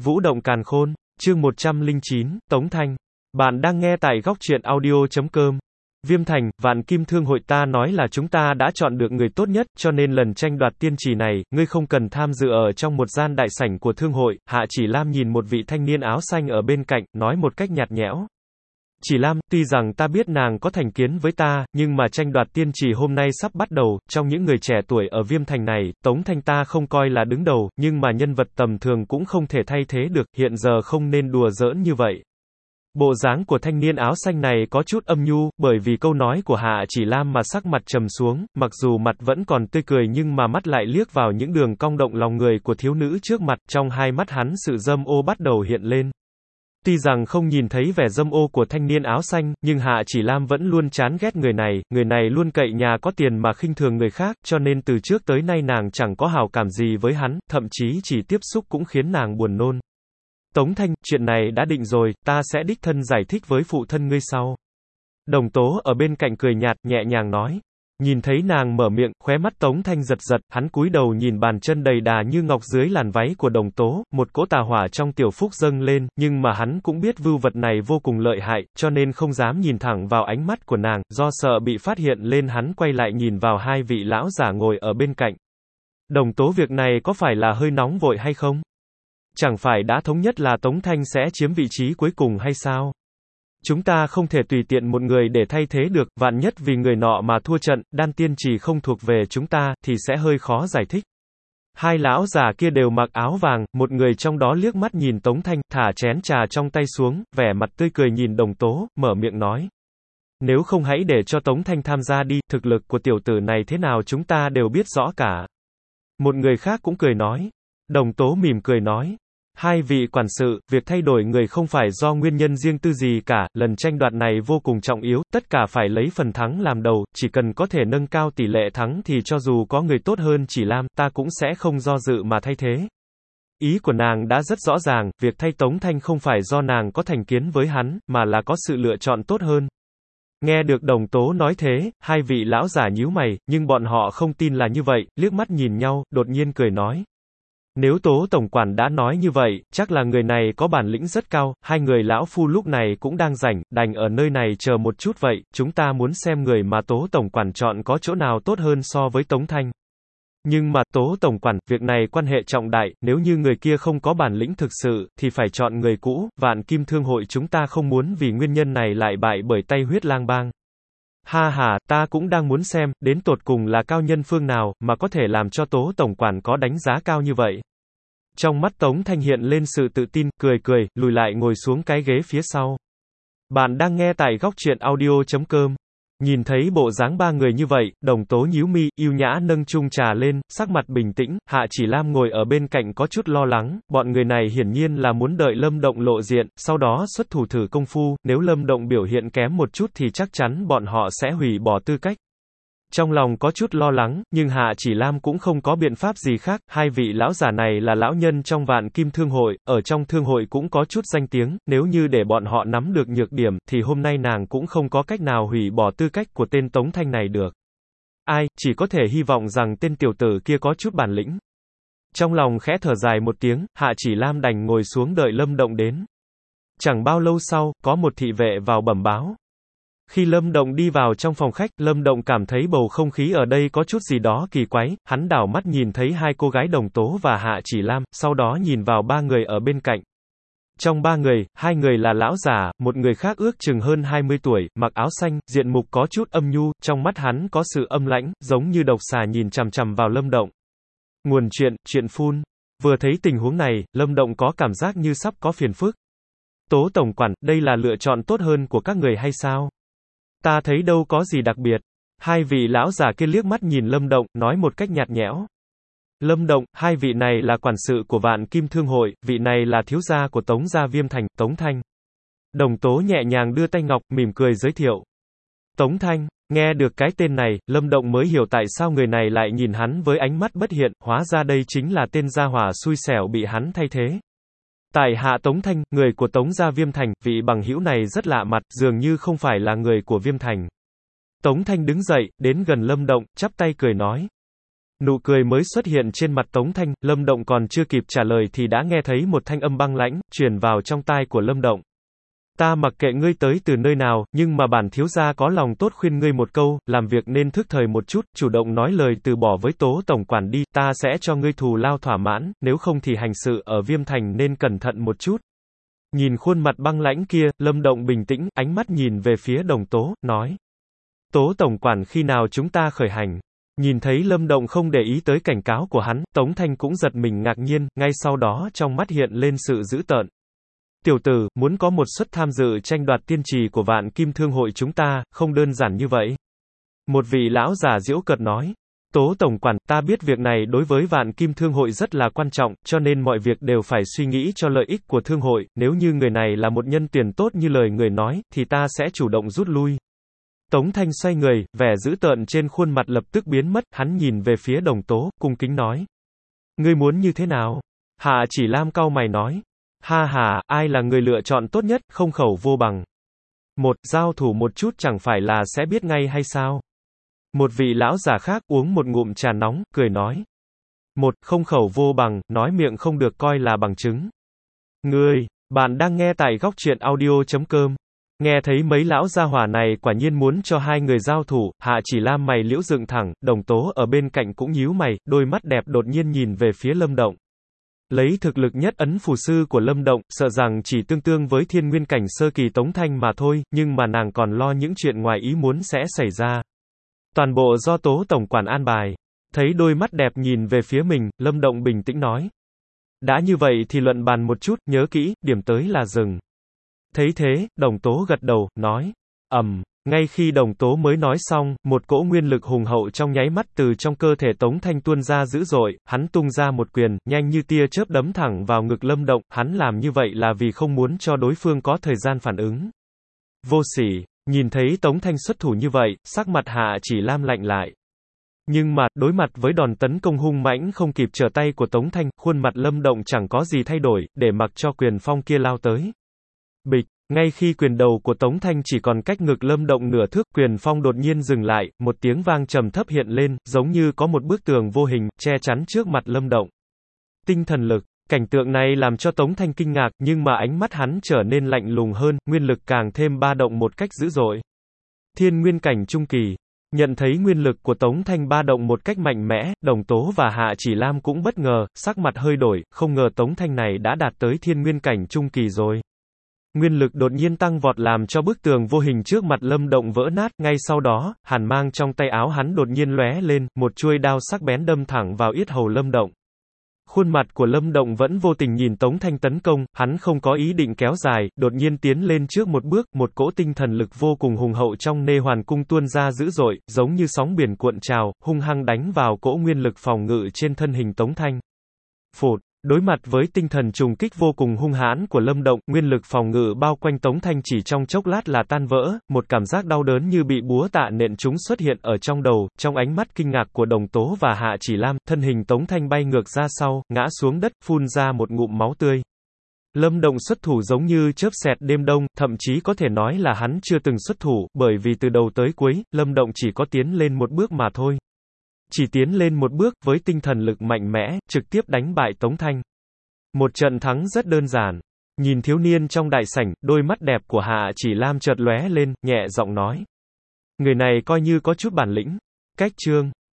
Vũ động càn khôn, chương 109, Tống Thanh. Bạn đang nghe tại góc truyện audio.com. Viêm Thành, Vạn Kim Thương hội ta nói là chúng ta đã chọn được người tốt nhất, cho nên lần tranh đoạt tiên trì này, ngươi không cần tham dự ở trong một gian đại sảnh của thương hội. Hạ Chỉ Lam nhìn một vị thanh niên áo xanh ở bên cạnh, nói một cách nhạt nhẽo. Chỉ Lam, tuy rằng ta biết nàng có thành kiến với ta, nhưng mà tranh đoạt tiên trì hôm nay sắp bắt đầu, trong những người trẻ tuổi ở Viêm Thành này, Tống Thanh ta không coi là đứng đầu, nhưng mà nhân vật tầm thường cũng không thể thay thế được, hiện giờ không nên đùa giỡn như vậy. Bộ dáng của thanh niên áo xanh này có chút âm nhu, bởi vì câu nói của Hạ Chỉ Lam mà sắc mặt trầm xuống, mặc dù mặt vẫn còn tươi cười nhưng mà mắt lại liếc vào những đường cong động lòng người của thiếu nữ trước mặt, trong hai mắt hắn sự dâm ô bắt đầu hiện lên. Tuy rằng không nhìn thấy vẻ dâm ô của thanh niên áo xanh, nhưng Hạ Chỉ Lam vẫn luôn chán ghét người này luôn cậy nhà có tiền mà khinh thường người khác, cho nên từ trước tới nay nàng chẳng có hảo cảm gì với hắn, thậm chí chỉ tiếp xúc cũng khiến nàng buồn nôn. Tống Thanh, chuyện này đã định rồi, ta sẽ đích thân giải thích với phụ thân ngươi sau. Đồng Tố ở bên cạnh cười nhạt, nhẹ nhàng nói. Nhìn thấy nàng mở miệng, khóe mắt Tống Thanh giật giật, hắn cúi đầu nhìn bàn chân đầy đà như ngọc dưới làn váy của Đồng Tố, một cỗ tà hỏa trong tiểu phúc dâng lên, nhưng mà hắn cũng biết vưu vật này vô cùng lợi hại, cho nên không dám nhìn thẳng vào ánh mắt của nàng, do sợ bị phát hiện lên hắn quay lại nhìn vào hai vị lão giả ngồi ở bên cạnh. Đồng Tố, việc này có phải là hơi nóng vội hay không? Chẳng phải đã thống nhất là Tống Thanh sẽ chiếm vị trí cuối cùng hay sao? Chúng ta không thể tùy tiện một người để thay thế được, vạn nhất vì người nọ mà thua trận, đan tiên trì không thuộc về chúng ta, thì sẽ hơi khó giải thích. Hai lão già kia đều mặc áo vàng, một người trong đó liếc mắt nhìn Tống Thanh, thả chén trà trong tay xuống, vẻ mặt tươi cười nhìn Đồng Tố, mở miệng nói. Nếu không hãy để cho Tống Thanh tham gia đi, thực lực của tiểu tử này thế nào chúng ta đều biết rõ cả. Một người khác cũng cười nói. Đồng Tố mỉm cười nói. Hai vị quản sự, việc thay đổi người không phải do nguyên nhân riêng tư gì cả, lần tranh đoạt này vô cùng trọng yếu, tất cả phải lấy phần thắng làm đầu, chỉ cần có thể nâng cao tỷ lệ thắng thì cho dù có người tốt hơn Chỉ Lam, ta cũng sẽ không do dự mà thay thế. Ý của nàng đã rất rõ ràng, việc thay Tống Thanh không phải do nàng có thành kiến với hắn, mà là có sự lựa chọn tốt hơn. Nghe được Đồng Tố nói thế, hai vị lão giả nhíu mày, nhưng bọn họ không tin là như vậy, liếc mắt nhìn nhau, đột nhiên cười nói. Nếu Tố tổng quản đã nói như vậy, chắc là người này có bản lĩnh rất cao, hai người lão phu lúc này cũng đang rảnh, đành ở nơi này chờ một chút vậy, chúng ta muốn xem người mà Tố tổng quản chọn có chỗ nào tốt hơn so với Tống Thanh. Nhưng mà Tố tổng quản, việc này quan hệ trọng đại, nếu như người kia không có bản lĩnh thực sự, thì phải chọn người cũ, Vạn Kim Thương hội chúng ta không muốn vì nguyên nhân này lại bại bởi tay Huyết Lang Bang. Ha ha, ta cũng đang muốn xem, đến tột cùng là cao nhân phương nào, mà có thể làm cho Tố tổng quản có đánh giá cao như vậy. Trong mắt Tống Thanh hiện lên sự tự tin, cười, lùi lại ngồi xuống cái ghế phía sau. Bạn đang nghe tại góc truyện audio.com. Nhìn thấy bộ dáng ba người như vậy, Đồng Tố nhíu mi, yêu nhã nâng chung trà lên, sắc mặt bình tĩnh, Hạ Chỉ Lam ngồi ở bên cạnh có chút lo lắng, bọn người này hiển nhiên là muốn đợi Lâm Động lộ diện, sau đó xuất thủ thử công phu, nếu Lâm Động biểu hiện kém một chút thì chắc chắn bọn họ sẽ hủy bỏ tư cách. Trong lòng có chút lo lắng, nhưng Hạ Chỉ Lam cũng không có biện pháp gì khác, hai vị lão giả này là lão nhân trong Vạn Kim Thương hội, ở trong thương hội cũng có chút danh tiếng, nếu như để bọn họ nắm được nhược điểm, thì hôm nay nàng cũng không có cách nào hủy bỏ tư cách của tên Tống Thanh này được. Ai, chỉ có thể hy vọng rằng tên tiểu tử kia có chút bản lĩnh. Trong lòng khẽ thở dài một tiếng, Hạ Chỉ Lam đành ngồi xuống đợi Lâm Động đến. Chẳng bao lâu sau, có một thị vệ vào bẩm báo. Khi Lâm Động đi vào trong phòng khách, Lâm Động cảm thấy bầu không khí ở đây có chút gì đó kỳ quái, hắn đảo mắt nhìn thấy hai cô gái Đồng Tố và Hạ Chỉ Lam, sau đó nhìn vào ba người ở bên cạnh. Trong ba người, hai người là lão giả, một người khác ước chừng hơn 20 tuổi, mặc áo xanh, diện mục có chút âm nhu, trong mắt hắn có sự âm lãnh, giống như độc xà nhìn chằm chằm vào Lâm Động. Nguồn chuyện phun. Vừa thấy tình huống này, Lâm Động có cảm giác như sắp có phiền phức. Tố tổng quản, đây là lựa chọn tốt hơn của các người hay sao? Ta thấy đâu có gì đặc biệt. Hai vị lão già kia liếc mắt nhìn Lâm Động, nói một cách nhạt nhẽo. Lâm Động, hai vị này là quản sự của Vạn Kim Thương hội, vị này là thiếu gia của Tống gia Viêm Thành, Tống Thanh. Đồng Tố nhẹ nhàng đưa tay ngọc, mỉm cười giới thiệu. Tống Thanh, nghe được cái tên này, Lâm Động mới hiểu tại sao người này lại nhìn hắn với ánh mắt bất hiện, hóa ra đây chính là tên gia hỏa xui xẻo bị hắn thay thế. Tại hạ Tống Thanh, người của Tống gia Viêm Thành, vị bằng hữu này rất lạ mặt, dường như không phải là người của Viêm Thành. Tống Thanh đứng dậy, đến gần Lâm Động, chắp tay cười nói. Nụ cười mới xuất hiện trên mặt Tống Thanh, Lâm Động còn chưa kịp trả lời thì đã nghe thấy một thanh âm băng lãnh, truyền vào trong tai của Lâm Động. Ta mặc kệ ngươi tới từ nơi nào, nhưng mà bản thiếu gia có lòng tốt khuyên ngươi một câu, làm việc nên thức thời một chút, chủ động nói lời từ bỏ với Tố tổng quản đi, ta sẽ cho ngươi thù lao thỏa mãn, nếu không thì hành sự ở Viêm Thành nên cẩn thận một chút. Nhìn khuôn mặt băng lãnh kia, Lâm Động bình tĩnh, ánh mắt nhìn về phía Đồng Tố, nói. Tố tổng quản khi nào chúng ta khởi hành? Nhìn thấy Lâm Động không để ý tới cảnh cáo của hắn, Tống Thanh cũng giật mình ngạc nhiên, ngay sau đó trong mắt hiện lên sự dữ tợn. Tiểu tử, muốn có một suất tham dự tranh đoạt tiên trì của Vạn Kim Thương hội chúng ta, không đơn giản như vậy. Một vị lão già giễu cợt nói. Tố tổng quản, ta biết việc này đối với Vạn Kim Thương hội rất là quan trọng, cho nên mọi việc đều phải suy nghĩ cho lợi ích của thương hội, nếu như người này là một nhân tuyển tốt như lời người nói, thì ta sẽ chủ động rút lui. Tống Thanh xoay người, vẻ dữ tợn trên khuôn mặt lập tức biến mất, hắn nhìn về phía Đồng Tố, cung kính nói. Ngươi muốn như thế nào? Hạ Chỉ Lam cau mày nói. Ha ha, ai là người lựa chọn tốt nhất, không khẩu vô bằng. Một, giao thủ một chút chẳng phải là sẽ biết ngay hay sao? Một vị lão già khác uống một ngụm trà nóng, cười nói. Một, không khẩu vô bằng, nói miệng không được coi là bằng chứng. Bạn đang nghe tại góc truyện audio.com. Nghe thấy mấy lão gia hỏa này quả nhiên muốn cho hai người giao thủ, Hạ Chỉ Lam mày liễu dựng thẳng, Đồng Tố ở bên cạnh cũng nhíu mày, đôi mắt đẹp đột nhiên nhìn về phía Lâm Động. Lấy thực lực nhất ấn phù sư của Lâm Động, sợ rằng chỉ tương tương với thiên nguyên cảnh sơ kỳ Tống Thanh mà thôi, nhưng mà nàng còn lo những chuyện ngoài ý muốn sẽ xảy ra. Toàn bộ do Tố tổng quản an bài. Thấy đôi mắt đẹp nhìn về phía mình, Lâm Động bình tĩnh nói. Đã như vậy thì luận bàn một chút, nhớ kỹ, điểm tới là dừng. Thấy thế, Đồng Tố gật đầu, nói. Ngay khi Đồng Tố mới nói xong, một cỗ nguyên lực hùng hậu trong nháy mắt từ trong cơ thể Tống Thanh tuôn ra dữ dội, hắn tung ra một quyền, nhanh như tia chớp đấm thẳng vào ngực Lâm Động, hắn làm như vậy là vì không muốn cho đối phương có thời gian phản ứng. Vô sỉ, nhìn thấy Tống Thanh xuất thủ như vậy, sắc mặt Hạ Chỉ Lam lạnh lại. Nhưng mà, đối mặt với đòn tấn công hung mãnh không kịp trở tay của Tống Thanh, khuôn mặt Lâm Động chẳng có gì thay đổi, để mặc cho quyền phong kia lao tới. Bịch, ngay khi quyền đầu của Tống Thanh chỉ còn cách ngực Lâm Động nửa thước, quyền phong đột nhiên dừng lại, một tiếng vang trầm thấp hiện lên, giống như có một bức tường vô hình, che chắn trước mặt Lâm Động. Tinh thần lực, cảnh tượng này làm cho Tống Thanh kinh ngạc, nhưng mà ánh mắt hắn trở nên lạnh lùng hơn, nguyên lực càng thêm ba động một cách dữ dội. Thiên nguyên cảnh trung kỳ. Nhận thấy nguyên lực của Tống Thanh ba động một cách mạnh mẽ, Đồng Tố và Hạ Chỉ Lam cũng bất ngờ, sắc mặt hơi đổi, không ngờ Tống Thanh này đã đạt tới thiên nguyên cảnh trung kỳ rồi. Nguyên lực đột nhiên tăng vọt làm cho bức tường vô hình trước mặt Lâm Động vỡ nát, ngay sau đó, hàn mang trong tay áo hắn đột nhiên lóe lên, một chuôi đao sắc bén đâm thẳng vào yết hầu Lâm Động. Khuôn mặt của Lâm Động vẫn vô tình nhìn Tống Thanh tấn công, hắn không có ý định kéo dài, đột nhiên tiến lên trước một bước, một cỗ tinh thần lực vô cùng hùng hậu trong Nê Hoàn Cung tuôn ra dữ dội, giống như sóng biển cuộn trào, hung hăng đánh vào cỗ nguyên lực phòng ngự trên thân hình Tống Thanh. Phụt! Đối mặt với tinh thần trùng kích vô cùng hung hãn của Lâm Động, nguyên lực phòng ngự bao quanh Tống Thanh chỉ trong chốc lát là tan vỡ, một cảm giác đau đớn như bị búa tạ nện trúng xuất hiện ở trong đầu, trong ánh mắt kinh ngạc của Đồng Tố và Hạ Chỉ Lam, thân hình Tống Thanh bay ngược ra sau, ngã xuống đất, phun ra một ngụm máu tươi. Lâm Động xuất thủ giống như chớp xẹt đêm đông, thậm chí có thể nói là hắn chưa từng xuất thủ, bởi vì từ đầu tới cuối, Lâm Động chỉ có tiến lên một bước mà thôi. Chỉ tiến lên một bước, với tinh thần lực mạnh mẽ, trực tiếp đánh bại Tống Thanh. Một trận thắng rất đơn giản. Nhìn thiếu niên trong đại sảnh, đôi mắt đẹp của Hạ Chỉ Lam chợt lóe lên, nhẹ giọng nói. Người này coi như có chút bản lĩnh. Cách chương.